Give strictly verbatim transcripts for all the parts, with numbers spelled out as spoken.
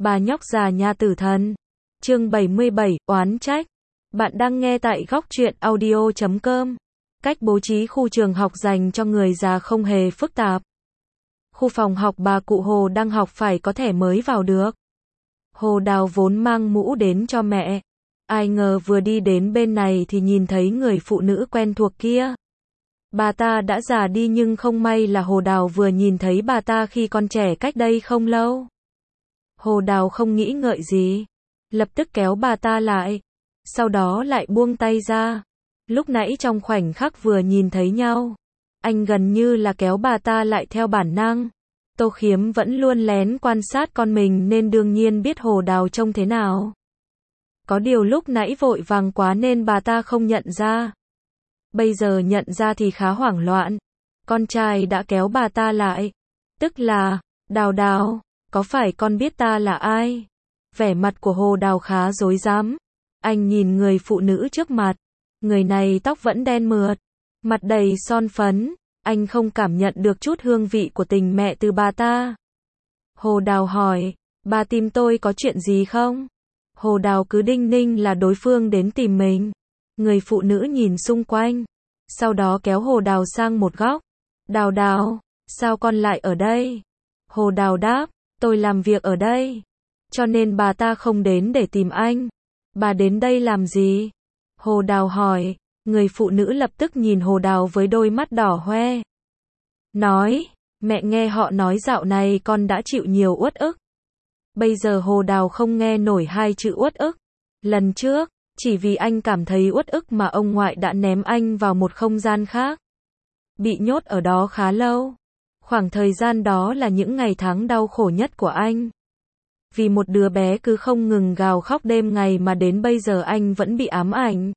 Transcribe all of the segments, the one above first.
Bà nhóc già nhà tử thần. Chương bảy mươi bảy, oán trách. Bạn đang nghe tại góc truyện audio chấm com. Cách bố trí khu trường học dành cho người già không hề phức tạp. Khu phòng học bà cụ Hồ đang học phải có thẻ mới vào được. Hồ Đào vốn mang mũ đến cho mẹ. Ai ngờ vừa đi đến bên này thì nhìn thấy người phụ nữ quen thuộc kia. Bà ta đã già đi nhưng không may là Hồ Đào vừa nhìn thấy bà ta khi còn trẻ cách đây không lâu. Hồ Đào không nghĩ ngợi gì, lập tức kéo bà ta lại, sau đó lại buông tay ra. Lúc nãy trong khoảnh khắc vừa nhìn thấy nhau, anh gần như là kéo bà ta lại theo bản năng. Tô Khiếm vẫn luôn lén quan sát con mình nên đương nhiên biết Hồ Đào trông thế nào. Có điều lúc nãy vội vàng quá nên bà ta không nhận ra. Bây giờ nhận ra thì khá hoảng loạn. Con trai đã kéo bà ta lại. Tức là, Đào Đào, có phải con biết ta là ai? Vẻ mặt của Hồ Đào khá rối rắm. Anh nhìn người phụ nữ trước mặt. Người này tóc vẫn đen mượt, mặt đầy son phấn. Anh không cảm nhận được chút hương vị của tình mẹ từ bà ta. Hồ Đào hỏi, bà tìm tôi có chuyện gì không? Hồ Đào cứ đinh ninh là đối phương đến tìm mình. Người phụ nữ nhìn xung quanh, sau đó kéo Hồ Đào sang một góc. Đào Đào, sao con lại ở đây? Hồ Đào đáp, tôi làm việc ở đây, cho nên bà ta không đến để tìm anh. Bà đến đây làm gì? Hồ Đào hỏi. Người phụ nữ lập tức nhìn Hồ Đào với đôi mắt đỏ hoe. Nói, mẹ nghe họ nói dạo này con đã chịu nhiều uất ức. Bây giờ Hồ Đào không nghe nổi hai chữ uất ức. Lần trước, chỉ vì anh cảm thấy uất ức mà ông ngoại đã ném anh vào một không gian khác. Bị nhốt ở đó khá lâu. Khoảng thời gian đó là những ngày tháng đau khổ nhất của anh. Vì một đứa bé cứ không ngừng gào khóc đêm ngày mà đến bây giờ anh vẫn bị ám ảnh.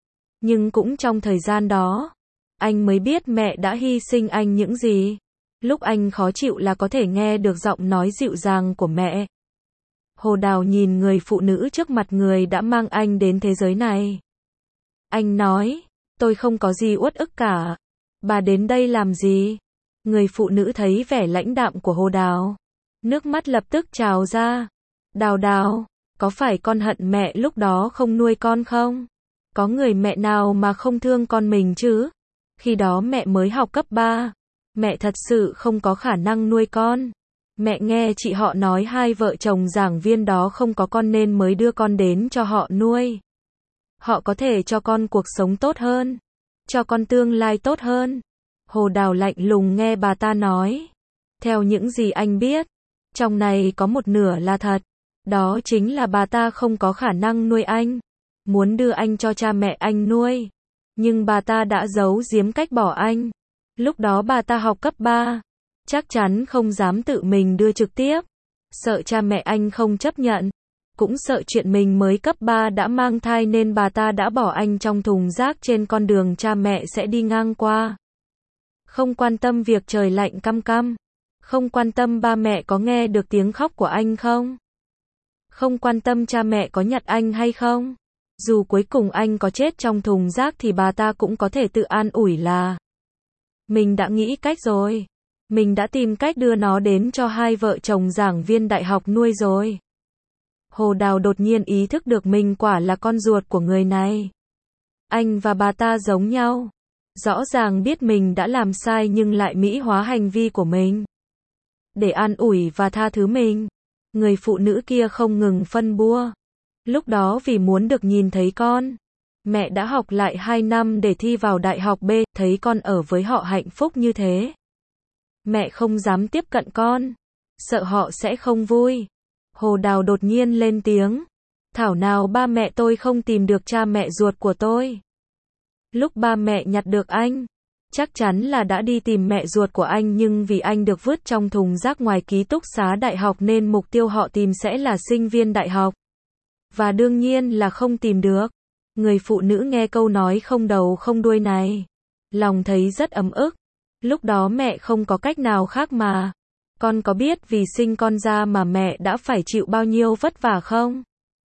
Nhưng cũng trong thời gian đó, anh mới biết mẹ đã hy sinh anh những gì. Lúc anh khó chịu là có thể nghe được giọng nói dịu dàng của mẹ. Hồ Đào nhìn người phụ nữ trước mặt, người đã mang anh đến thế giới này. Anh nói, tôi không có gì uất ức cả. Bà đến đây làm gì? Người phụ nữ thấy vẻ lãnh đạm của Hồ Đào, nước mắt lập tức trào ra. Đào Đào, có phải con hận mẹ lúc đó không nuôi con không? Có người mẹ nào mà không thương con mình chứ? Khi đó mẹ mới học cấp ba. Mẹ thật sự không có khả năng nuôi con. Mẹ nghe chị họ nói hai vợ chồng giảng viên đó không có con nên mới đưa con đến cho họ nuôi. Họ có thể cho con cuộc sống tốt hơn, cho con tương lai tốt hơn. Hồ Đào lạnh lùng nghe bà ta nói. Theo những gì anh biết, trong này có một nửa là thật. Đó chính là bà ta không có khả năng nuôi anh, muốn đưa anh cho cha mẹ anh nuôi. Nhưng bà ta đã giấu giếm cách bỏ anh. Lúc đó bà ta học cấp ba, chắc chắn không dám tự mình đưa trực tiếp. Sợ cha mẹ anh không chấp nhận, cũng sợ chuyện mình mới cấp ba đã mang thai nên bà ta đã bỏ anh trong thùng rác trên con đường cha mẹ sẽ đi ngang qua. Không quan tâm việc trời lạnh căm căm, không quan tâm ba mẹ có nghe được tiếng khóc của anh không, không quan tâm cha mẹ có nhặt anh hay không. Dù cuối cùng anh có chết trong thùng rác thì bà ta cũng có thể tự an ủi là mình đã nghĩ cách rồi. Mình đã tìm cách đưa nó đến cho hai vợ chồng giảng viên đại học nuôi rồi. Hồ Đào đột nhiên ý thức được mình quả là con ruột của người này. Anh và bà ta giống nhau. Rõ ràng biết mình đã làm sai nhưng lại mỹ hóa hành vi của mình. Để an ủi và tha thứ mình, người phụ nữ kia không ngừng phân bua. Lúc đó vì muốn được nhìn thấy con, mẹ đã học lại hai năm để thi vào đại học B, thấy con ở với họ hạnh phúc như thế. Mẹ không dám tiếp cận con, sợ họ sẽ không vui. Hồ Đào đột nhiên lên tiếng. Thảo nào ba mẹ tôi không tìm được cha mẹ ruột của tôi. Lúc ba mẹ nhặt được anh, chắc chắn là đã đi tìm mẹ ruột của anh nhưng vì anh được vứt trong thùng rác ngoài ký túc xá đại học nên mục tiêu họ tìm sẽ là sinh viên đại học. Và đương nhiên là không tìm được. Người phụ nữ nghe câu nói không đầu không đuôi này, lòng thấy rất ấm ức. Lúc đó mẹ không có cách nào khác mà. Con có biết vì sinh con ra mà mẹ đã phải chịu bao nhiêu vất vả không?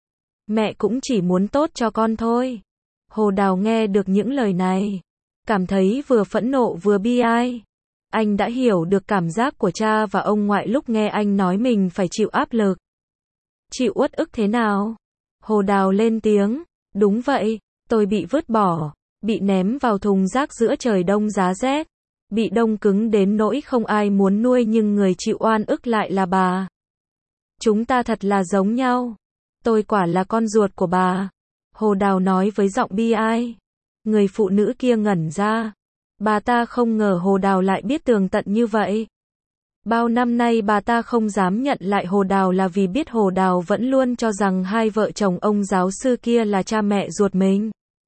Mẹ cũng chỉ muốn tốt cho con thôi. Hồ Đào nghe được những lời này, cảm thấy vừa phẫn nộ vừa bi ai. Anh đã hiểu được cảm giác của cha và ông ngoại lúc nghe anh nói mình phải chịu áp lực. Chịu uất ức thế nào? Hồ Đào lên tiếng, đúng vậy, tôi bị vứt bỏ, bị ném vào thùng rác giữa trời đông giá rét, bị đông cứng đến nỗi không ai muốn nuôi nhưng người chịu oan ức lại là bà. Chúng ta thật là giống nhau. Tôi quả là con ruột của bà. Hồ Đào nói với giọng bi ai. Người phụ nữ kia ngẩn ra. Bà ta không ngờ Hồ Đào lại biết tường tận như vậy. Bao năm nay bà ta không dám nhận lại Hồ Đào là vì biết Hồ Đào vẫn luôn cho rằng hai vợ chồng ông giáo sư kia là cha mẹ ruột mình.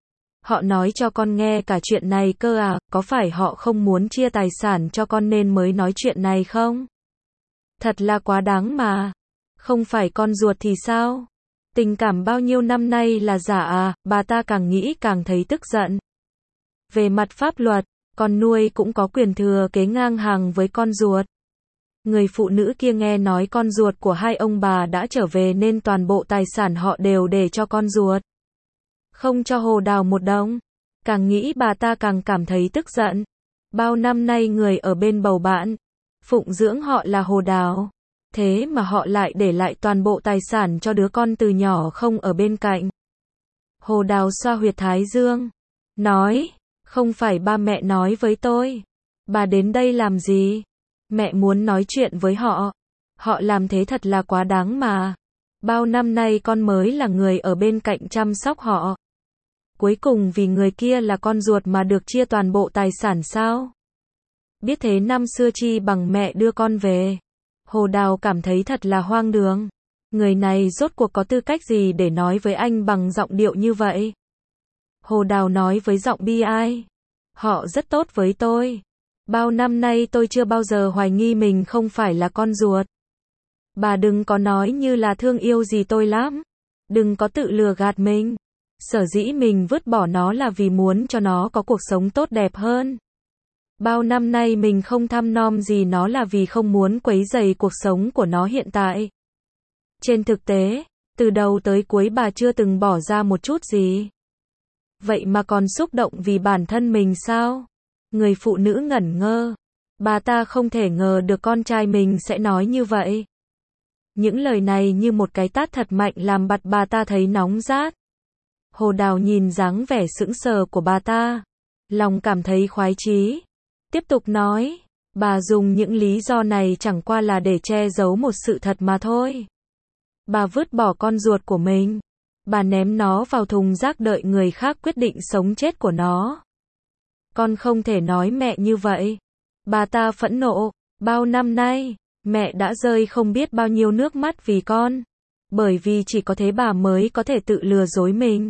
Họ nói cho con nghe cả chuyện này cơ à, có phải họ không muốn chia tài sản cho con nên mới nói chuyện này không? Thật là quá đáng mà. Không phải con ruột thì sao? Tình cảm bao nhiêu năm nay là giả à, bà ta càng nghĩ càng thấy tức giận. Về mặt pháp luật, con nuôi cũng có quyền thừa kế ngang hàng với con ruột. Người phụ nữ kia nghe nói con ruột của hai ông bà đã trở về nên toàn bộ tài sản họ đều để cho con ruột. Không cho Hồ Đào một đồng. Càng nghĩ bà ta càng cảm thấy tức giận. Bao năm nay người ở bên bầu bạn, phụng dưỡng họ là Hồ Đào. Thế mà họ lại để lại toàn bộ tài sản cho đứa con từ nhỏ không ở bên cạnh. Hồ Đào xoa huyệt thái dương. Nói, không phải ba mẹ nói với tôi. Bà đến đây làm gì? Mẹ muốn nói chuyện với họ. Họ làm thế thật là quá đáng mà. Bao năm nay con mới là người ở bên cạnh chăm sóc họ. Cuối cùng vì người kia là con ruột mà được chia toàn bộ tài sản sao? Biết thế năm xưa chi bằng mẹ đưa con về. Hồ Đào cảm thấy thật là hoang đường. Người này rốt cuộc có tư cách gì để nói với anh bằng giọng điệu như vậy? Hồ Đào nói với giọng bi ai. Họ rất tốt với tôi. Bao năm nay tôi chưa bao giờ hoài nghi mình không phải là con ruột. Bà đừng có nói như là thương yêu gì tôi lắm. Đừng có tự lừa gạt mình. Sở dĩ mình vứt bỏ nó là vì muốn cho nó có cuộc sống tốt đẹp hơn. Bao năm nay mình không thăm nom gì nó là vì không muốn quấy rầy cuộc sống của nó hiện tại. Trên thực tế, từ đầu tới cuối bà chưa từng bỏ ra một chút gì. Vậy mà còn xúc động vì bản thân mình sao? Người phụ nữ ngẩn ngơ. Bà ta không thể ngờ được con trai mình sẽ nói như vậy. Những lời này như một cái tát thật mạnh làm mặt bà ta thấy nóng rát. Hồ Đào nhìn dáng vẻ sững sờ của bà ta. Lòng cảm thấy khoái chí. Tiếp tục nói. Bà dùng những lý do này chẳng qua là để che giấu một sự thật mà thôi. Bà vứt bỏ con ruột của mình. Bà ném nó vào thùng rác đợi người khác quyết định sống chết của nó. Con không thể nói mẹ như vậy. Bà ta phẫn nộ. Bao năm nay, mẹ đã rơi không biết bao nhiêu nước mắt vì con. Bởi vì chỉ có thế bà mới có thể tự lừa dối mình.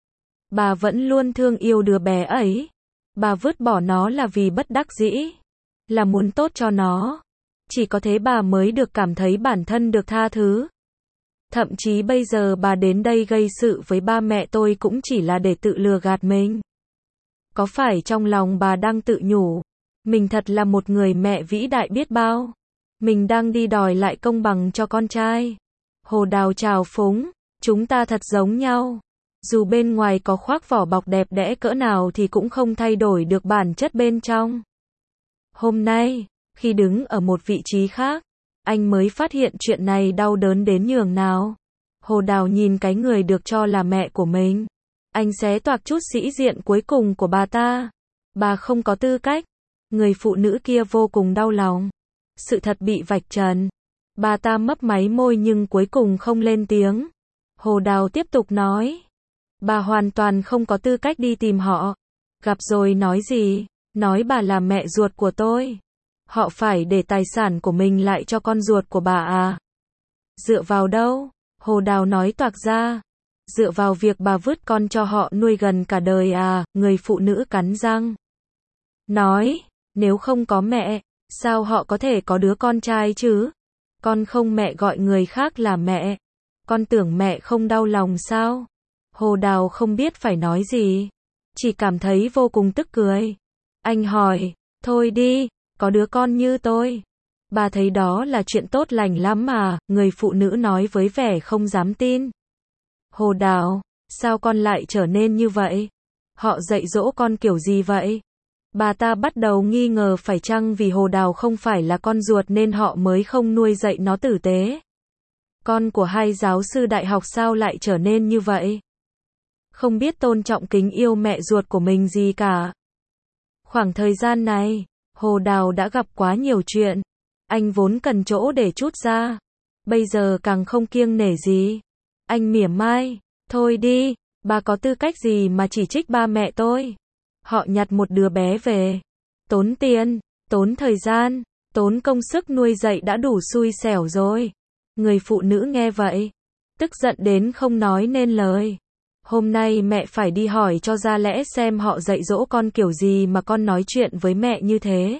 Bà vẫn luôn thương yêu đứa bé ấy. Bà vứt bỏ nó là vì bất đắc dĩ. Là muốn tốt cho nó. Chỉ có thế bà mới được cảm thấy bản thân được tha thứ. Thậm chí bây giờ bà đến đây gây sự với ba mẹ tôi cũng chỉ là để tự lừa gạt mình. Có phải trong lòng bà đang tự nhủ, mình thật là một người mẹ vĩ đại biết bao. Mình đang đi đòi lại công bằng cho con trai. Hồ Đào trào phúng, chúng ta thật giống nhau. Dù bên ngoài có khoác vỏ bọc đẹp đẽ cỡ nào thì cũng không thay đổi được bản chất bên trong. Hôm nay, khi đứng ở một vị trí khác, anh mới phát hiện chuyện này đau đớn đến nhường nào. Hồ Đào nhìn cái người được cho là mẹ của mình. Anh xé toạc chút sĩ diện cuối cùng của bà ta. Bà không có tư cách. Người phụ nữ kia vô cùng đau lòng. Sự thật bị vạch trần. Bà ta mấp máy môi nhưng cuối cùng không lên tiếng. Hồ Đào tiếp tục nói. Bà hoàn toàn không có tư cách đi tìm họ. Gặp rồi nói gì? Nói bà là mẹ ruột của tôi. Họ phải để tài sản của mình lại cho con ruột của bà à? Dựa vào đâu? Hồ Đào nói toạc ra. Dựa vào việc bà vứt con cho họ nuôi gần cả đời à? Người phụ nữ cắn răng. Nói, nếu không có mẹ, sao họ có thể có đứa con trai chứ? Con không mẹ gọi người khác là mẹ. Con tưởng mẹ không đau lòng sao? Hồ Đào không biết phải nói gì. Chỉ cảm thấy vô cùng tức cười. Anh hỏi, thôi đi, có đứa con như tôi. Bà thấy đó là chuyện tốt lành lắm mà, người phụ nữ nói với vẻ không dám tin. Hồ Đào, sao con lại trở nên như vậy? Họ dạy dỗ con kiểu gì vậy? Bà ta bắt đầu nghi ngờ phải chăng vì Hồ Đào không phải là con ruột nên họ mới không nuôi dạy nó tử tế. Con của hai giáo sư đại học sao lại trở nên như vậy? Không biết tôn trọng kính yêu mẹ ruột của mình gì cả. Khoảng thời gian này, Hồ Đào đã gặp quá nhiều chuyện. Anh vốn cần chỗ để trút ra. Bây giờ càng không kiêng nể gì. Anh mỉa mai, thôi đi, bà có tư cách gì mà chỉ trích ba mẹ tôi. Họ nhặt một đứa bé về. Tốn tiền, tốn thời gian, tốn công sức nuôi dạy đã đủ xui xẻo rồi. Người phụ nữ nghe vậy, tức giận đến không nói nên lời. Hôm nay mẹ phải đi hỏi cho ra lẽ xem họ dạy dỗ con kiểu gì mà con nói chuyện với mẹ như thế.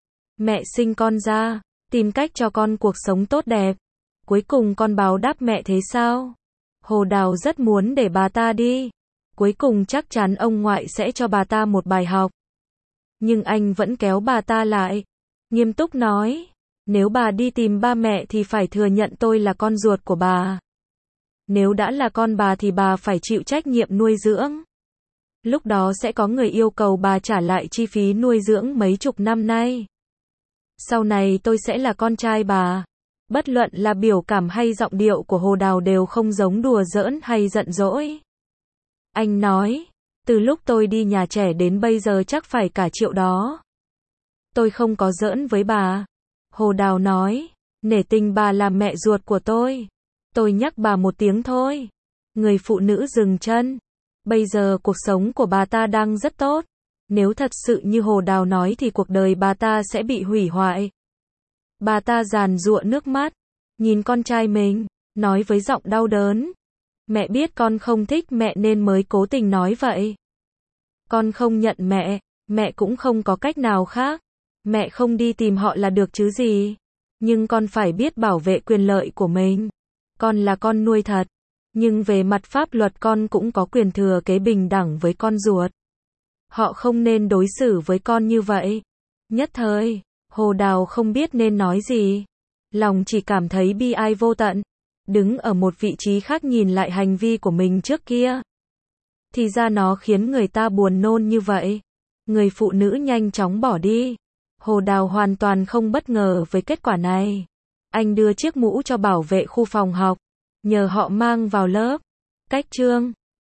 Mẹ sinh con ra, tìm cách cho con cuộc sống tốt đẹp. Cuối cùng con báo đáp mẹ thế sao? Hồ Đào rất muốn để bà ta đi. Cuối cùng chắc chắn ông ngoại sẽ cho bà ta một bài học. Nhưng anh vẫn kéo bà ta lại. Nghiêm túc nói, nếu bà đi tìm ba mẹ thì phải thừa nhận tôi là con ruột của bà. Nếu đã là con bà thì bà phải chịu trách nhiệm nuôi dưỡng. Lúc đó sẽ có người yêu cầu bà trả lại chi phí nuôi dưỡng mấy chục năm nay. Sau này tôi sẽ là con trai bà. Bất luận là biểu cảm hay giọng điệu của Hồ Đào đều không giống đùa giỡn hay giận dỗi. Anh nói, từ lúc tôi đi nhà trẻ đến bây giờ chắc phải cả triệu đó. Tôi không có giỡn với bà. Hồ Đào nói, nể tình bà là mẹ ruột của tôi. Tôi nhắc bà một tiếng thôi. Người phụ nữ dừng chân. Bây giờ cuộc sống của bà ta đang rất tốt. Nếu thật sự như Hồ Đào nói thì cuộc đời bà ta sẽ bị hủy hoại. Bà ta giàn giụa nước mắt, nhìn con trai mình, nói với giọng đau đớn. Mẹ biết con không thích mẹ nên mới cố tình nói vậy. Con không nhận mẹ, mẹ cũng không có cách nào khác. Mẹ không đi tìm họ là được chứ gì. Nhưng con phải biết bảo vệ quyền lợi của mình. Con là con nuôi thật. Nhưng về mặt pháp luật con cũng có quyền thừa kế bình đẳng với con ruột. Họ không nên đối xử với con như vậy. Nhất thời, Hồ Đào không biết nên nói gì. Lòng chỉ cảm thấy bi ai vô tận. Đứng ở một vị trí khác nhìn lại hành vi của mình trước kia. Thì ra nó khiến người ta buồn nôn như vậy. Người phụ nữ nhanh chóng bỏ đi. Hồ Đào hoàn toàn không bất ngờ với kết quả này. Anh đưa chiếc mũ cho bảo vệ khu phòng học. Nhờ họ mang vào lớp. Cách chương